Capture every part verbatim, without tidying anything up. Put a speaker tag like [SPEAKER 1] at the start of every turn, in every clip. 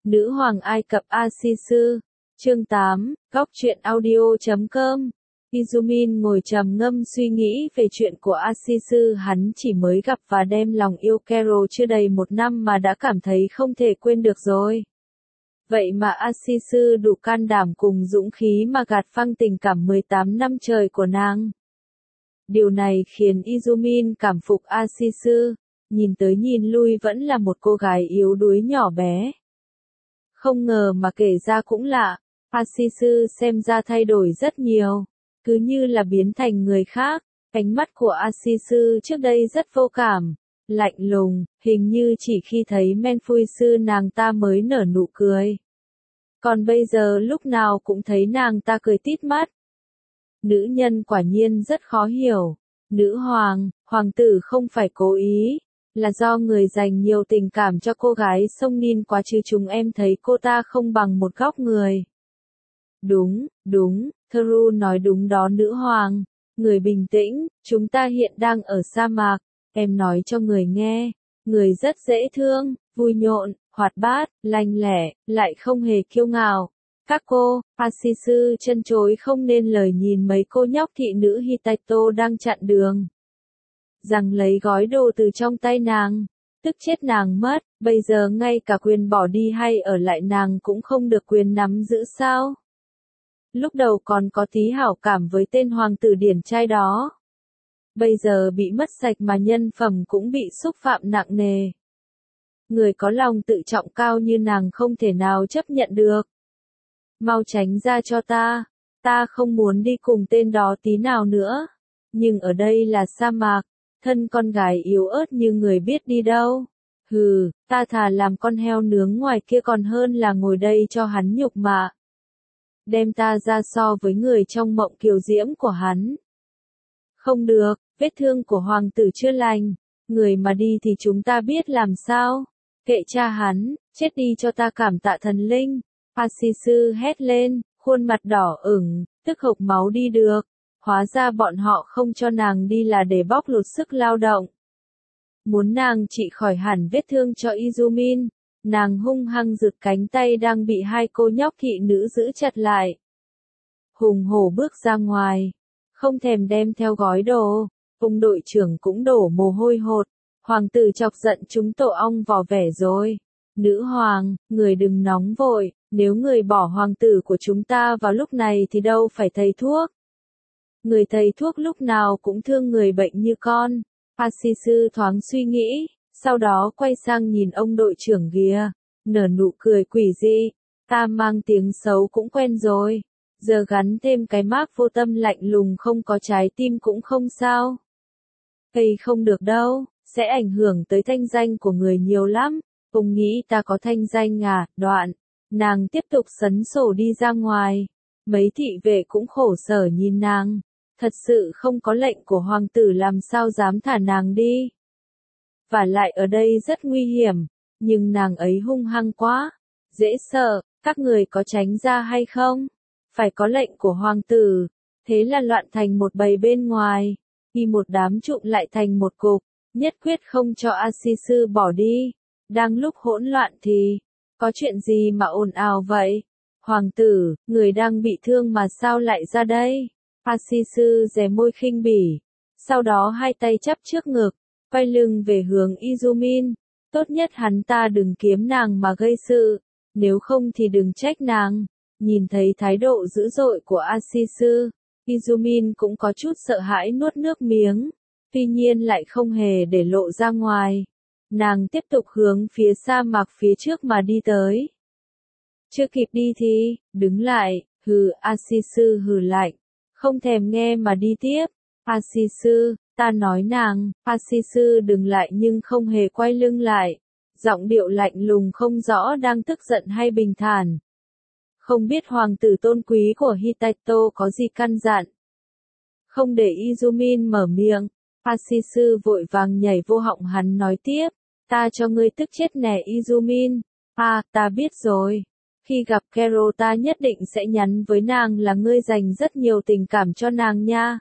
[SPEAKER 1] Nữ hoàng Ai Cập A-si-sư, chương tám, góc truyện audio chấm com. Izumin ngồi trầm ngâm suy nghĩ về chuyện của A-si-sư, hắn chỉ mới gặp và đem lòng yêu Kero chưa đầy một năm mà đã cảm thấy không thể quên được rồi. Vậy mà A-si-sư đủ can đảm cùng dũng khí mà gạt phăng tình cảm mười tám năm trời của nàng. Điều này khiến Izumin cảm phục A-si-sư, nhìn tới nhìn lui vẫn là một cô gái yếu đuối nhỏ bé. Không ngờ mà kể ra cũng lạ, A-si-sư xem ra thay đổi rất nhiều, cứ như là biến thành người khác. Ánh mắt của A-si-sư trước đây rất vô cảm, lạnh lùng, hình như chỉ khi thấy Menfui sư nàng ta mới nở nụ cười. Còn bây giờ lúc nào cũng thấy nàng ta cười tít mắt. Nữ nhân quả nhiên rất khó hiểu. Nữ hoàng, hoàng tử không phải cố ý, là do người dành nhiều tình cảm cho cô gái sông Nin quá chứ chúng em thấy cô ta không bằng một góc người. Đúng, đúng, Theru nói đúng đó nữ hoàng. Người bình tĩnh, chúng ta hiện đang ở sa mạc, em nói cho người nghe. Người rất dễ thương, vui nhộn, hoạt bát, lanh lẻ, lại không hề kiêu ngạo. Các cô, A-si-sư chân chối không nên lời nhìn mấy cô nhóc thị nữ Hittito đang chặn đường. Rằng lấy gói đồ từ trong tay nàng, tức chết nàng mất, bây giờ ngay cả quyền bỏ đi hay ở lại nàng cũng không được quyền nắm giữ sao. Lúc đầu còn có tí hảo cảm với tên hoàng tử điển trai đó. Bây giờ bị mất sạch mà nhân phẩm cũng bị xúc phạm nặng nề. Người có lòng tự trọng cao như nàng không thể nào chấp nhận được. Mau tránh ra cho ta, ta không muốn đi cùng tên đó tí nào nữa. Nhưng ở đây là sa mạc, thân con gái yếu ớt như người biết đi đâu. Hừ, ta thà làm con heo nướng ngoài kia còn hơn là ngồi đây cho hắn nhục mạ. Đem ta ra so với người trong mộng kiều diễm của hắn. Không được, vết thương của hoàng tử chưa lành, người mà đi thì chúng ta biết làm sao. Kệ cha hắn, chết đi cho ta cảm tạ thần linh. A-si-sư hét lên, khuôn mặt đỏ ửng, tức hộc máu đi được. Hóa ra bọn họ không cho nàng đi là để bóc lột sức lao động. Muốn nàng trị khỏi hẳn vết thương cho Izumin, nàng hung hăng giật cánh tay đang bị hai cô nhóc thị nữ giữ chặt lại. Hùng hổ bước ra ngoài, không thèm đem theo gói đồ, ông đội trưởng cũng đổ mồ hôi hột. Hoàng tử chọc giận chúng tổ ong vò vẻ rồi. Nữ hoàng, người đừng nóng vội, nếu người bỏ hoàng tử của chúng ta vào lúc này thì đâu phải thầy thuốc. Người thầy thuốc lúc nào cũng thương người bệnh như con. A-si-sư thoáng suy nghĩ, sau đó quay sang nhìn ông đội trưởng kia, nở nụ cười quỷ dị. Ta mang tiếng xấu cũng quen rồi, giờ gắn thêm cái mác vô tâm lạnh lùng không có trái tim cũng không sao. Hay không được đâu, sẽ ảnh hưởng tới thanh danh của người nhiều lắm. Ông nghĩ ta có thanh danh à, đoạn. Nàng tiếp tục sấn sổ đi ra ngoài. Mấy thị vệ cũng khổ sở nhìn nàng. Thật sự không có lệnh của hoàng tử làm sao dám thả nàng đi. Và lại ở đây rất nguy hiểm, nhưng nàng ấy hung hăng quá, dễ sợ, các người có tránh ra hay không? Phải có lệnh của hoàng tử, thế là loạn thành một bầy bên ngoài, khi một đám trụm lại thành một cục, nhất quyết không cho A-si-sư bỏ đi. Đang lúc hỗn loạn thì, có chuyện gì mà ồn ào vậy? Hoàng tử, người đang bị thương mà sao lại ra đây? A-si-sư dè môi khinh bỉ, sau đó hai tay chắp trước ngực, quay lưng về hướng Izumin. Tốt nhất hắn ta đừng kiếm nàng mà gây sự, nếu không thì đừng trách nàng. Nhìn thấy thái độ dữ dội của A-si-sư, Izumin cũng có chút sợ hãi nuốt nước miếng, tuy nhiên lại không hề để lộ ra ngoài. Nàng tiếp tục hướng phía sa mạc phía trước mà đi tới. Chưa kịp đi thì, đứng lại, hừ, A-si-sư hừ lạnh, không thèm nghe mà đi tiếp. A-si-sư, ta nói nàng, A-si-sư đừng lại nhưng không hề quay lưng lại. Giọng điệu lạnh lùng không rõ đang tức giận hay bình thản. Không biết hoàng tử tôn quý của Hittito có gì căn dặn. Không để Izumin mở miệng, A-si-sư vội vàng nhảy vô họng hắn nói tiếp. Ta cho ngươi tức chết nè Izumin. À, ta biết rồi. Khi gặp Kero ta nhất định sẽ nhắn với nàng là ngươi dành rất nhiều tình cảm cho nàng nha.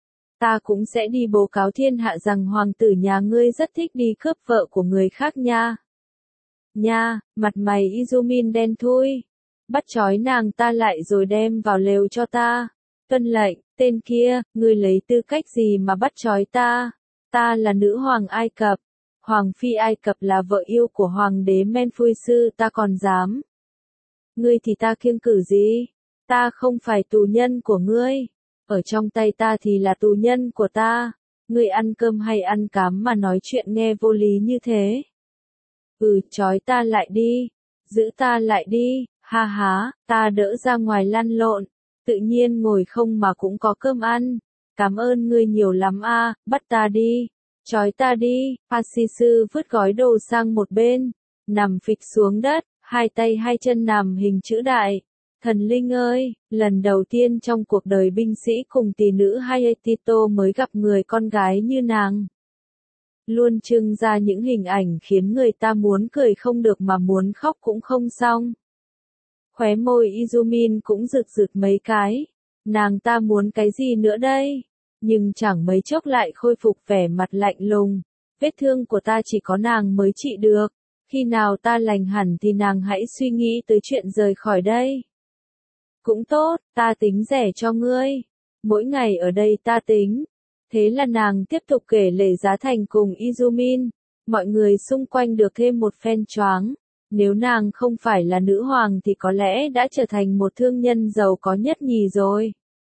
[SPEAKER 1] Ta cũng sẽ đi bố cáo thiên hạ rằng hoàng tử nhà ngươi rất thích đi cướp vợ của người khác nha. Nha, mặt mày Izumin đen thui. Bắt trói nàng ta lại rồi đem vào lều cho ta. Tuân lệnh, tên kia, ngươi lấy tư cách gì mà bắt trói ta? Ta là nữ hoàng Ai Cập. Hoàng phi Ai Cập là vợ yêu của hoàng đế Menfuisu, ta còn dám. Ngươi thì ta kiêng cử gì? Ta không phải tù nhân của ngươi. Ở trong tay ta thì là tù nhân của ta. Ngươi ăn cơm hay ăn cám mà nói chuyện nghe vô lý như thế? Ừ, trói ta lại đi. Giữ ta lại đi. Ha há, ta đỡ ra ngoài lăn lộn. Tự nhiên ngồi không mà cũng có cơm ăn. Cảm ơn ngươi nhiều lắm a, bắt ta đi. Trói ta đi. Asisu vứt gói đồ sang một bên. Nằm phịch xuống đất, hai tay hai chân nằm hình chữ đại. Thần linh ơi, lần đầu tiên trong cuộc đời binh sĩ cùng tỷ nữ Hayatito mới gặp người con gái như nàng. Luôn trưng ra những hình ảnh khiến người ta muốn cười không được mà muốn khóc cũng không xong. Khóe môi Izumin cũng rực rực mấy cái. Nàng ta muốn cái gì nữa đây? Nhưng chẳng mấy chốc lại khôi phục vẻ mặt lạnh lùng. Vết thương của ta chỉ có nàng mới trị được. Khi nào ta lành hẳn thì nàng hãy suy nghĩ tới chuyện rời khỏi đây. Cũng tốt, ta tính rẻ cho ngươi. Mỗi ngày ở đây ta tính. Thế là nàng tiếp tục kể lể giá thành cùng Izumin. Mọi người xung quanh được thêm một phen choáng. Nếu nàng không phải là nữ hoàng thì có lẽ đã trở thành một thương nhân giàu có nhất nhì rồi.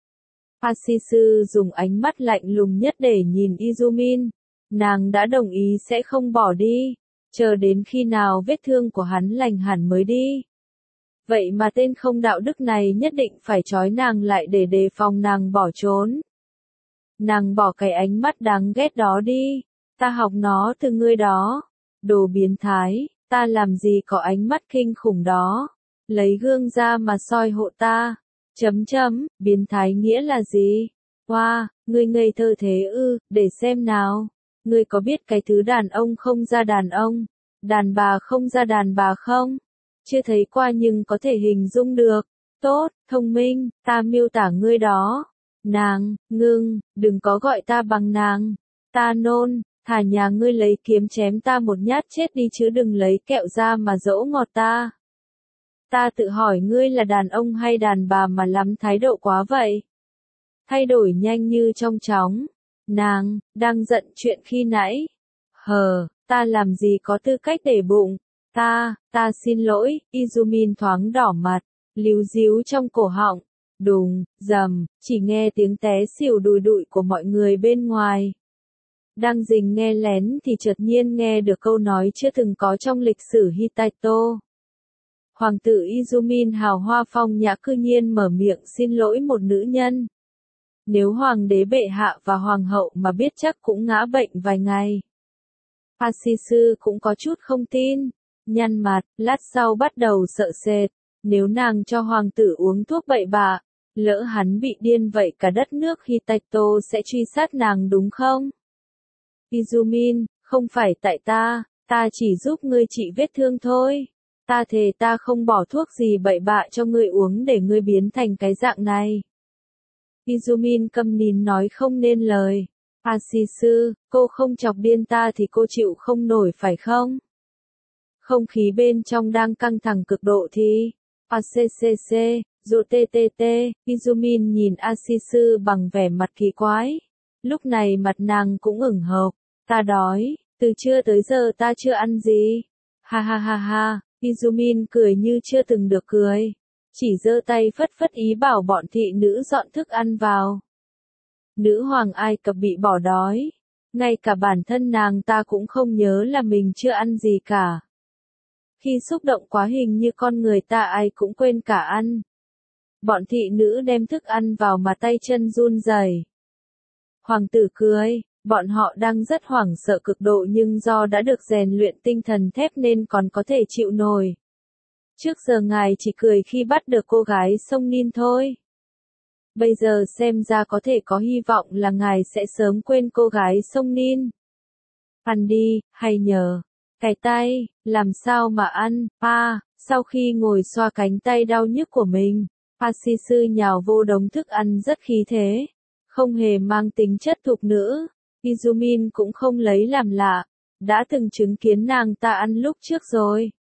[SPEAKER 1] Asisu dùng ánh mắt lạnh lùng nhất để nhìn Izumin. Nàng đã đồng ý sẽ không bỏ đi. Chờ đến khi nào vết thương của hắn lành hẳn mới đi. Vậy mà tên không đạo đức này nhất định phải trói nàng lại để đề phòng nàng bỏ trốn. Nàng bỏ cái ánh mắt đáng ghét đó đi. Ta học nó từ ngươi đó. Đồ biến thái, ta làm gì có ánh mắt kinh khủng đó. Lấy gương ra mà soi hộ ta. Chấm chấm, biến thái nghĩa là gì? Wow, ngươi ngây thơ thế ư, để xem nào. Ngươi có biết cái thứ đàn ông không ra đàn ông, đàn bà không ra đàn bà không? Chưa thấy qua nhưng có thể hình dung được. Tốt, thông minh, ta miêu tả ngươi đó. Nàng, ngưng, đừng có gọi ta bằng nàng. Ta nôn, thả nhà ngươi lấy kiếm chém ta một nhát chết đi chứ đừng lấy kẹo ra mà dỗ ngọt ta. Ta tự hỏi ngươi là đàn ông hay đàn bà mà lắm thái độ quá vậy. Thay đổi nhanh như trong chóng. Nàng, đang giận chuyện khi nãy. Hờ, ta làm gì có tư cách để bụng. Ta, ta xin lỗi, Izumin thoáng đỏ mặt, líu díu trong cổ họng. Đùng, dầm, chỉ nghe tiếng té xỉu đùi đụi của mọi người bên ngoài. Đang rình nghe lén thì chợt nhiên nghe được câu nói chưa từng có trong lịch sử Hittito. Hoàng tử Izumin hào hoa phong nhã cư nhiên mở miệng xin lỗi một nữ nhân. Nếu hoàng đế bệ hạ và hoàng hậu mà biết chắc cũng ngã bệnh vài ngày. Asisu cũng có chút không tin, nhăn mặt, lát sau bắt đầu sợ sệt. Nếu nàng cho hoàng tử uống thuốc bậy bạ, lỡ hắn bị điên vậy cả đất nước Hittito sẽ truy sát nàng đúng không? Izumin, không phải tại ta, ta chỉ giúp ngươi trị vết thương thôi. Ta thề ta không bỏ thuốc gì bậy bạ cho ngươi uống để ngươi biến thành cái dạng này. Izumin câm nín nói không nên lời. Asisu, cô không chọc điên ta thì cô chịu không nổi phải không? Không khí bên trong đang căng thẳng cực độ thì. ACCC, dù ttt, Izumin nhìn Asisu bằng vẻ mặt kỳ quái. Lúc này mặt nàng cũng ửng hồng. Ta đói, từ trưa tới giờ ta chưa ăn gì. Ha ha ha ha, Izumin cười như chưa từng được cười. Chỉ giơ tay phất phất ý bảo bọn thị nữ dọn thức ăn vào. Nữ hoàng Ai Cập bị bỏ đói. Ngay cả bản thân nàng ta cũng không nhớ là mình chưa ăn gì cả. Khi xúc động quá hình như con người ta ai cũng quên cả ăn. Bọn thị nữ đem thức ăn vào mà tay chân run rẩy. Hoàng tử cười, bọn họ đang rất hoảng sợ cực độ nhưng do đã được rèn luyện tinh thần thép nên còn có thể chịu nổi. Trước giờ ngài chỉ cười khi bắt được cô gái sông Nin thôi. Bây giờ xem ra có thể có hy vọng là ngài sẽ sớm quên cô gái sông Nin. Ăn đi, hay nhờ. Cái tay, làm sao mà ăn, pa, sau khi ngồi xoa cánh tay đau nhức của mình, Asisu nhào vô đống thức ăn rất khí thế, không hề mang tính chất thục nữ. Izumin cũng không lấy làm lạ, đã từng chứng kiến nàng ta ăn lúc trước rồi.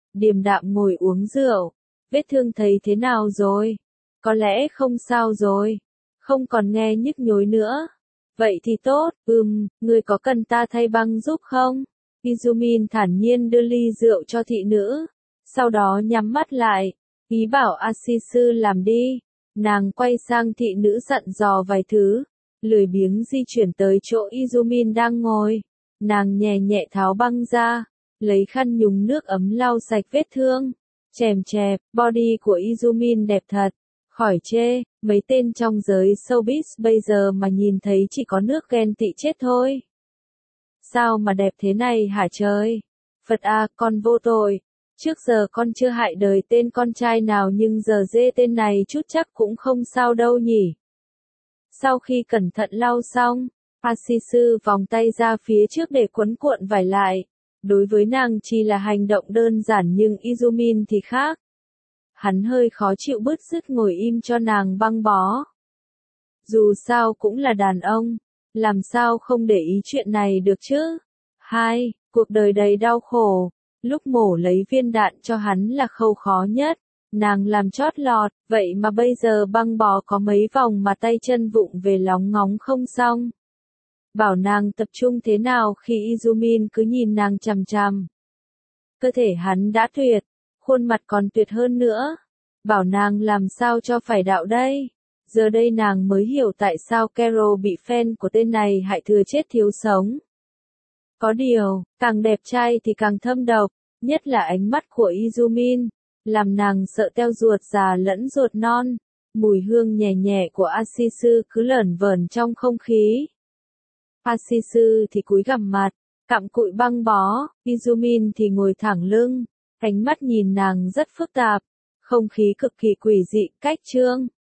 [SPEAKER 1] điềm đạm ngồi uống rượu. Vết thương thấy thế nào rồi? Có lẽ không sao rồi. Không còn nghe nhức nhối nữa. Vậy thì tốt, ừm, người có cần ta thay băng giúp không? Izumin thản nhiên đưa ly rượu cho thị nữ. Sau đó nhắm mắt lại. Ý bảo Asisu làm đi. Nàng quay sang thị nữ dặn dò vài thứ. Lười biếng di chuyển tới chỗ Izumin đang ngồi. Nàng nhẹ nhẹ tháo băng ra. Lấy khăn nhúng nước ấm lau sạch vết thương. Chèm chẹp, body của Izumin đẹp thật. Khỏi chê, mấy tên trong giới showbiz bây giờ mà nhìn thấy chỉ có nước ghen tị chết thôi. Sao mà đẹp thế này hả trời? Phật à, con vô tội. Trước giờ con chưa hại đời tên con trai nào nhưng giờ dê tên này chút chắc cũng không sao đâu nhỉ. Sau khi cẩn thận lau xong, Asisu vòng tay ra phía trước để quấn cuộn vải lại. Đối với nàng chỉ là hành động đơn giản nhưng Izumin thì khác. Hắn hơi khó chịu bứt rứt ngồi im cho nàng băng bó. Dù sao cũng là đàn ông, làm sao không để ý chuyện này được chứ? Hai, cuộc đời đầy đau khổ, lúc mổ lấy viên đạn cho hắn là khâu khó nhất, nàng làm chót lọt, vậy mà bây giờ băng bó có mấy vòng mà tay chân vụng về lóng ngóng không xong. Bảo nàng tập trung thế nào khi Izumin cứ nhìn nàng chằm chằm. Cơ thể hắn đã tuyệt, khuôn mặt còn tuyệt hơn nữa. Bảo nàng làm sao cho phải đạo đây. Giờ đây nàng mới hiểu tại sao Carol bị fan của tên này hại thừa chết thiếu sống. Có điều, càng đẹp trai thì càng thâm độc, nhất là ánh mắt của Izumin, làm nàng sợ teo ruột già lẫn ruột non. Mùi hương nhẹ nhẹ của Asisu cứ lởn vởn trong không khí. Asisu thì cúi gằm mặt, cặm cụi băng bó, Izumin thì ngồi thẳng lưng, ánh mắt nhìn nàng rất phức tạp, không khí cực kỳ quỷ dị, cách trương.